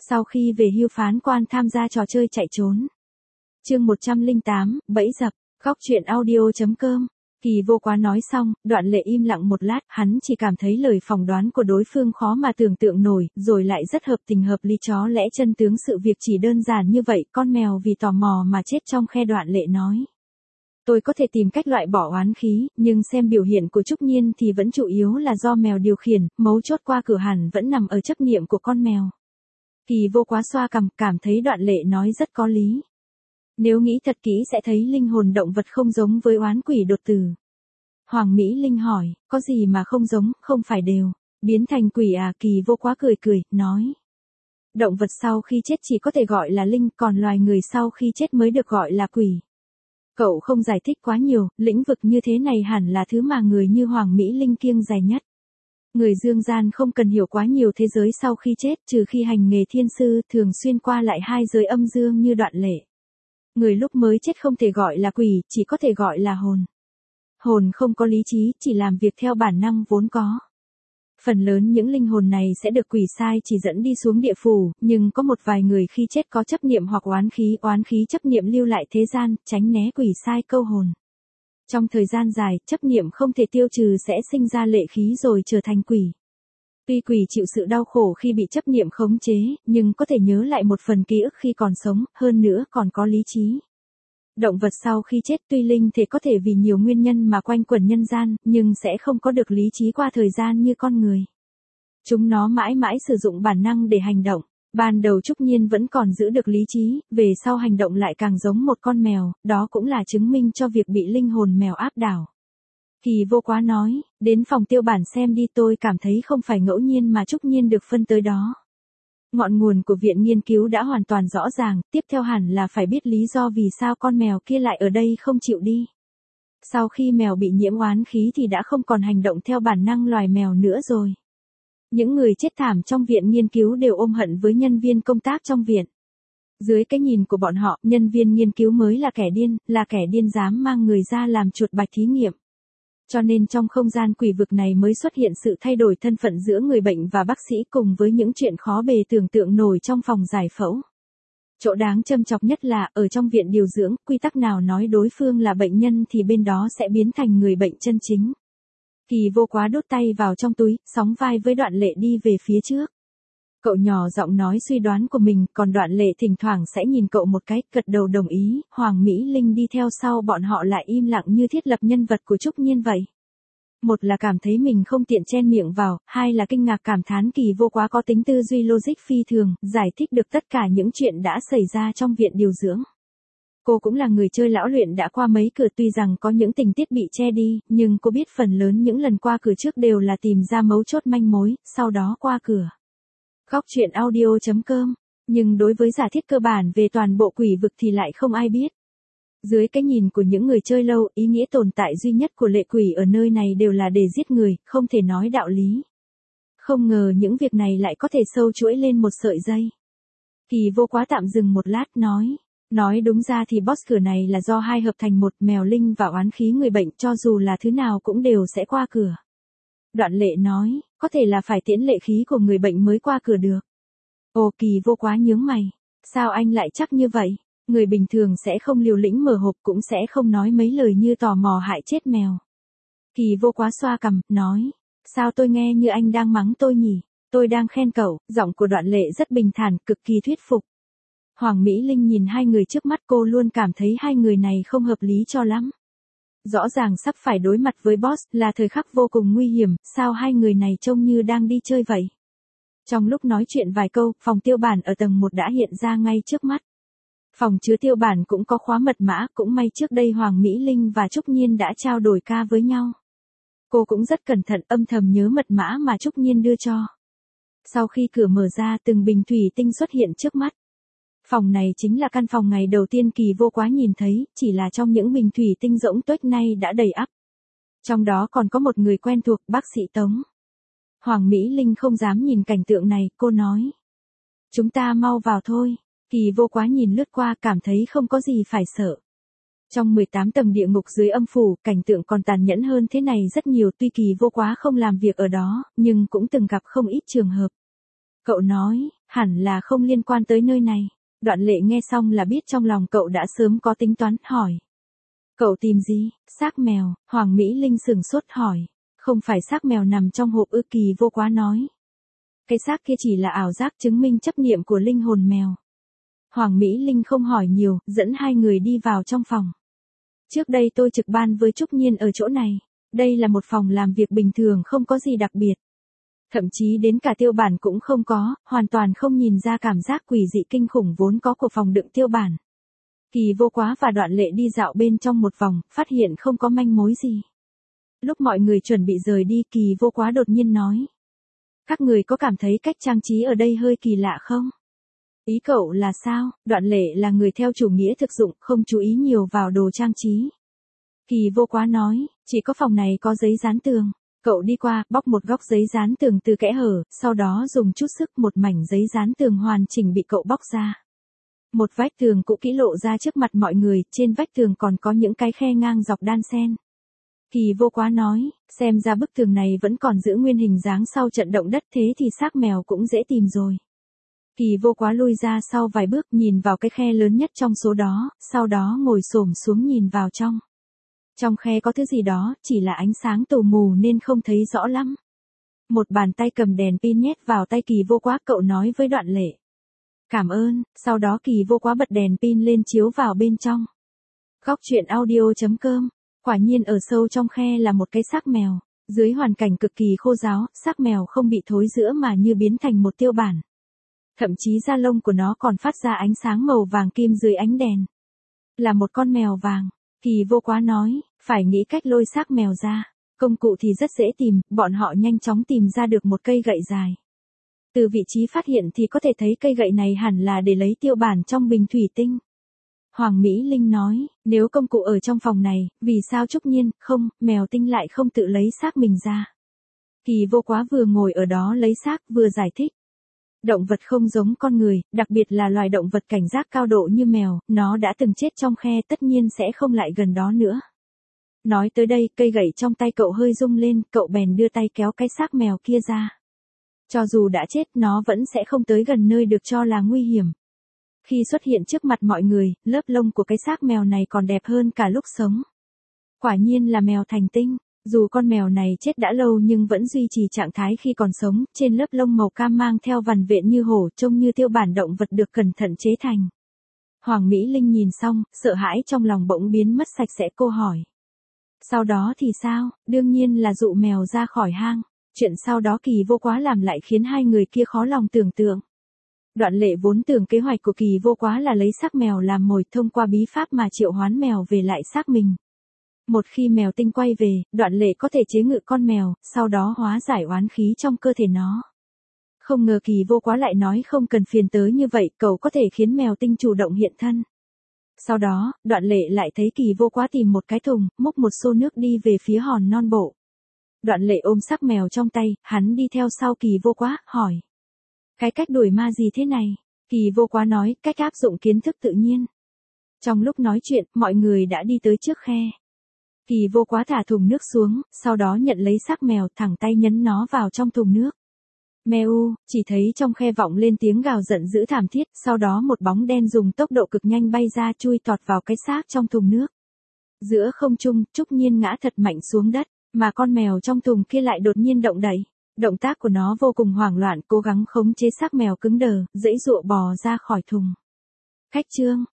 Sau khi về hưu phán quan tham gia trò chơi chạy trốn. Chương 108, bẫy dập, góc truyện audio.com. Kỳ Vô Quá nói xong, Đoạn Lệ im lặng một lát, hắn chỉ cảm thấy lời phỏng đoán của đối phương khó mà tưởng tượng nổi, rồi lại rất hợp tình hợp lý. Chó lẽ chân tướng sự việc chỉ đơn giản như vậy, con mèo vì tò mò mà chết trong khe. Đoạn Lệ nói. Tôi có thể tìm cách loại bỏ oán khí, nhưng xem biểu hiện của Trúc Nhiên thì vẫn chủ yếu là do mèo điều khiển, mấu chốt qua cửa hẳn vẫn nằm ở chấp niệm của con mèo. Kỳ Vô Quá xoa cằm, cảm thấy Đoạn Lệ nói rất có lý. Nếu nghĩ thật kỹ sẽ thấy linh hồn động vật không giống với oán quỷ đột tử. Hoàng Mỹ Linh hỏi, có gì mà không giống, không phải đều biến thành quỷ à? Kỳ Vô Quá cười cười, nói. Động vật sau khi chết chỉ có thể gọi là linh, còn loài người sau khi chết mới được gọi là quỷ. Cậu không giải thích quá nhiều, lĩnh vực như thế này hẳn là thứ mà người như Hoàng Mỹ Linh kiêng dè nhất. Người dương gian không cần hiểu quá nhiều thế giới sau khi chết, trừ khi hành nghề thiên sư, thường xuyên qua lại hai giới âm dương như Đoạn Lệ. Người lúc mới chết không thể gọi là quỷ, chỉ có thể gọi là hồn. Hồn không có lý trí, chỉ làm việc theo bản năng vốn có. Phần lớn những linh hồn này sẽ được quỷ sai chỉ dẫn đi xuống địa phủ, nhưng có một vài người khi chết có chấp niệm hoặc oán khí chấp niệm lưu lại thế gian, tránh né quỷ sai câu hồn. Trong thời gian dài, chấp niệm không thể tiêu trừ sẽ sinh ra lệ khí rồi trở thành quỷ. Tuy quỷ chịu sự đau khổ khi bị chấp niệm khống chế, nhưng có thể nhớ lại một phần ký ức khi còn sống, hơn nữa còn có lý trí. Động vật sau khi chết tuy linh thể có thể vì nhiều nguyên nhân mà quanh quẩn nhân gian, nhưng sẽ không có được lý trí qua thời gian như con người. Chúng nó mãi mãi sử dụng bản năng để hành động. Ban đầu Trúc Nhiên vẫn còn giữ được lý trí, về sau hành động lại càng giống một con mèo, đó cũng là chứng minh cho việc bị linh hồn mèo áp đảo. Kỳ Vô Quá nói, đến phòng tiêu bản xem đi, tôi cảm thấy không phải ngẫu nhiên mà Trúc Nhiên được phân tới đó. Ngọn nguồn của viện nghiên cứu đã hoàn toàn rõ ràng, tiếp theo hẳn là phải biết lý do vì sao con mèo kia lại ở đây không chịu đi. Sau khi mèo bị nhiễm oán khí thì đã không còn hành động theo bản năng loài mèo nữa rồi. Những người chết thảm trong viện nghiên cứu đều ôm hận với nhân viên công tác trong viện. Dưới cái nhìn của bọn họ, nhân viên nghiên cứu mới là kẻ điên dám mang người ra làm chuột bạch thí nghiệm. Cho nên trong không gian quỷ vực này mới xuất hiện sự thay đổi thân phận giữa người bệnh và bác sĩ cùng với những chuyện khó bề tưởng tượng nổi trong phòng giải phẫu. Chỗ đáng châm chọc nhất là, ở trong viện điều dưỡng, quy tắc nào nói đối phương là bệnh nhân thì bên đó sẽ biến thành người bệnh chân chính. Kỳ Vô Quá đút tay vào trong túi, sóng vai với Đoạn Lệ đi về phía trước. Cậu nhỏ giọng nói suy đoán của mình, còn Đoạn Lệ thỉnh thoảng sẽ nhìn cậu một cái, gật đầu đồng ý. Hoàng Mỹ Linh đi theo sau bọn họ lại im lặng như thiết lập nhân vật của Trúc Nhiên vậy. Một là cảm thấy mình không tiện chen miệng vào, hai là kinh ngạc cảm thán Kỳ Vô Quá có tính tư duy logic phi thường, giải thích được tất cả những chuyện đã xảy ra trong viện điều dưỡng. Cô cũng là người chơi lão luyện đã qua mấy cửa, tuy rằng có những tình tiết bị che đi, nhưng cô biết phần lớn những lần qua cửa trước đều là tìm ra mấu chốt manh mối, sau đó qua cửa. Góc truyện audio.com. Nhưng đối với giả thiết cơ bản về toàn bộ quỷ vực thì lại không ai biết. Dưới cái nhìn của những người chơi lâu, ý nghĩa tồn tại duy nhất của lệ quỷ ở nơi này đều là để giết người, không thể nói đạo lý. Không ngờ những việc này lại có thể sâu chuỗi lên một sợi dây. Kỳ Vô Quá tạm dừng một lát nói đúng ra thì boss cửa này là do hai hợp thành một, mèo linh và oán khí người bệnh, cho dù là thứ nào cũng đều sẽ qua cửa. Đoạn Lệ nói, có thể là phải tiễn lệ khí của người bệnh mới qua cửa được. Ồ, Kỳ Vô Quá nhướng mày. Sao anh lại chắc như vậy? Người bình thường sẽ không liều lĩnh mở hộp, cũng sẽ không nói mấy lời như tò mò hại chết mèo. Kỳ Vô Quá xoa cằm, nói, sao tôi nghe như anh đang mắng tôi nhỉ? Tôi đang khen cậu. Giọng của Đoạn Lệ rất bình thản, cực kỳ thuyết phục. Hoàng Mỹ Linh nhìn hai người trước mắt, cô luôn cảm thấy hai người này không hợp lý cho lắm. Rõ ràng sắp phải đối mặt với boss, là thời khắc vô cùng nguy hiểm, sao hai người này trông như đang đi chơi vậy? Trong lúc nói chuyện vài câu, phòng tiêu bản ở tầng 1 đã hiện ra ngay trước mắt. Phòng chứa tiêu bản cũng có khóa mật mã, cũng may trước đây Hoàng Mỹ Linh và Trúc Nhiên đã trao đổi ca với nhau. Cô cũng rất cẩn thận âm thầm nhớ mật mã mà Trúc Nhiên đưa cho. Sau khi cửa mở ra, từng bình thủy tinh xuất hiện trước mắt. Phòng này chính là căn phòng ngày đầu tiên Kỳ Vô Quá nhìn thấy, chỉ là trong những bình thủy tinh rỗng tuếch nay đã đầy ắp. Trong đó còn có một người quen thuộc, bác sĩ Tống. Hoàng Mỹ Linh không dám nhìn cảnh tượng này, cô nói. Chúng ta mau vào thôi. Kỳ Vô Quá nhìn lướt qua, cảm thấy không có gì phải sợ. Trong 18 tầng địa ngục dưới âm phủ, cảnh tượng còn tàn nhẫn hơn thế này rất nhiều, tuy Kỳ Vô Quá không làm việc ở đó, nhưng cũng từng gặp không ít trường hợp. Cậu nói, hẳn là không liên quan tới nơi này. Đoạn Lệ nghe xong là biết trong lòng cậu đã sớm có tính toán, hỏi. Cậu tìm gì? Xác mèo. Hoàng Mỹ Linh sửng sốt hỏi. Không phải xác mèo nằm trong hộp ư? Kỳ Vô Quá nói. Cái xác kia chỉ là ảo giác chứng minh chấp niệm của linh hồn mèo. Hoàng Mỹ Linh không hỏi nhiều, dẫn hai người đi vào trong phòng. Trước đây tôi trực ban với Trúc Nhiên ở chỗ này. Đây là một phòng làm việc bình thường, không có gì đặc biệt. Thậm chí đến cả tiêu bản cũng không có, hoàn toàn không nhìn ra cảm giác quỷ dị kinh khủng vốn có của phòng đựng tiêu bản. Kỳ Vô Quá và Đoạn Lệ đi dạo bên trong một vòng, phát hiện không có manh mối gì. Lúc mọi người chuẩn bị rời đi, Kỳ Vô Quá đột nhiên nói. Các người có cảm thấy cách trang trí ở đây hơi kỳ lạ không? Ý cậu là sao? Đoạn Lệ là người theo chủ nghĩa thực dụng, không chú ý nhiều vào đồ trang trí. Kỳ Vô Quá nói, chỉ có phòng này có giấy dán tường. Cậu đi qua, bóc một góc giấy dán tường từ kẽ hở, sau đó dùng chút sức một mảnh giấy dán tường hoàn chỉnh bị cậu bóc ra. Một vách tường cũ kỹ lộ ra trước mặt mọi người, trên vách tường còn có những cái khe ngang dọc đan xen. Kỳ Vô Quá nói, xem ra bức tường này vẫn còn giữ nguyên hình dáng sau trận động đất, thế thì xác mèo cũng dễ tìm rồi. Kỳ Vô Quá lui ra sau vài bước, nhìn vào cái khe lớn nhất trong số đó, sau đó ngồi xổm xuống nhìn vào trong. Trong khe có thứ gì đó, chỉ là ánh sáng tù mù nên không thấy rõ lắm. Một bàn tay cầm đèn pin nhét vào tay Kỳ Vô Quá, cậu nói với Đoạn Lệ. Cảm ơn, sau đó Kỳ Vô Quá bật đèn pin lên chiếu vào bên trong. Góc truyện audio.com. Quả nhiên ở sâu trong khe là một cái xác mèo. Dưới hoàn cảnh cực kỳ khô ráo, xác mèo không bị thối rữa mà như biến thành một tiêu bản. Thậm chí da lông của nó còn phát ra ánh sáng màu vàng kim dưới ánh đèn. Là một con mèo vàng. Kỳ Vô Quá nói, phải nghĩ cách lôi xác mèo ra. Công cụ thì rất dễ tìm, bọn họ nhanh chóng tìm ra được một cây gậy dài. Từ vị trí phát hiện thì có thể thấy cây gậy này hẳn là để lấy tiêu bản trong bình thủy tinh. Hoàng Mỹ Linh nói, nếu công cụ ở trong phòng này, vì sao Trúc Nhiên, không, mèo tinh lại không tự lấy xác mình ra. Kỳ Vô Quá vừa ngồi ở đó lấy xác, vừa giải thích. Động vật không giống con người, đặc biệt là loài động vật cảnh giác cao độ như mèo, nó đã từng chết trong khe, tất nhiên sẽ không lại gần đó nữa. Nói tới đây, cây gậy trong tay cậu hơi rung lên, cậu bèn đưa tay kéo cái xác mèo kia ra. Cho dù đã chết, nó vẫn sẽ không tới gần nơi được cho là nguy hiểm. Khi xuất hiện trước mặt mọi người, lớp lông của cái xác mèo này còn đẹp hơn cả lúc sống. Quả nhiên là mèo thành tinh. Dù con mèo này chết đã lâu nhưng vẫn duy trì trạng thái khi còn sống, trên lớp lông màu cam mang theo vằn vện như hổ, trông như tiêu bản động vật được cẩn thận chế thành. Hoàng Mỹ Linh nhìn xong, sợ hãi trong lòng bỗng biến mất sạch sẽ, cô hỏi. Sau đó thì sao? Đương nhiên là dụ mèo ra khỏi hang. Chuyện sau đó Kỳ Vô Quá làm lại khiến hai người kia khó lòng tưởng tượng. Đoạn Lệ vốn tưởng kế hoạch của Kỳ Vô Quá là lấy xác mèo làm mồi, thông qua bí pháp mà triệu hoán mèo về lại xác mình. Một khi mèo tinh quay về, Đoạn Lệ có thể chế ngự con mèo, sau đó hóa giải oán khí trong cơ thể nó. Không ngờ Kỳ Vô Quá lại nói không cần phiền tới như vậy, cậu có thể khiến mèo tinh chủ động hiện thân. Sau đó, Đoạn Lệ lại thấy Kỳ Vô Quá tìm một cái thùng, múc một xô nước đi về phía hòn non bộ. Đoạn Lệ ôm xác mèo trong tay, hắn đi theo sau Kỳ Vô Quá, hỏi. Cái cách đuổi ma gì thế này? Kỳ Vô Quá nói, cách áp dụng kiến thức tự nhiên. Trong lúc nói chuyện, mọi người đã đi tới trước khe. Kỳ Vô Quá thả thùng nước xuống, sau đó nhận lấy xác mèo, thẳng tay nhấn nó vào trong thùng nước. Meo, chỉ thấy trong khe vọng lên tiếng gào giận dữ thảm thiết, sau đó một bóng đen dùng tốc độ cực nhanh bay ra, chui tọt vào cái xác trong thùng nước. Giữa không trung, Trúc Nhiên ngã thật mạnh xuống đất, mà con mèo trong thùng kia lại đột nhiên động đậy. Động tác của nó vô cùng hoảng loạn, cố gắng khống chế xác mèo cứng đờ, giãy giụa bò ra khỏi thùng. Khách trương,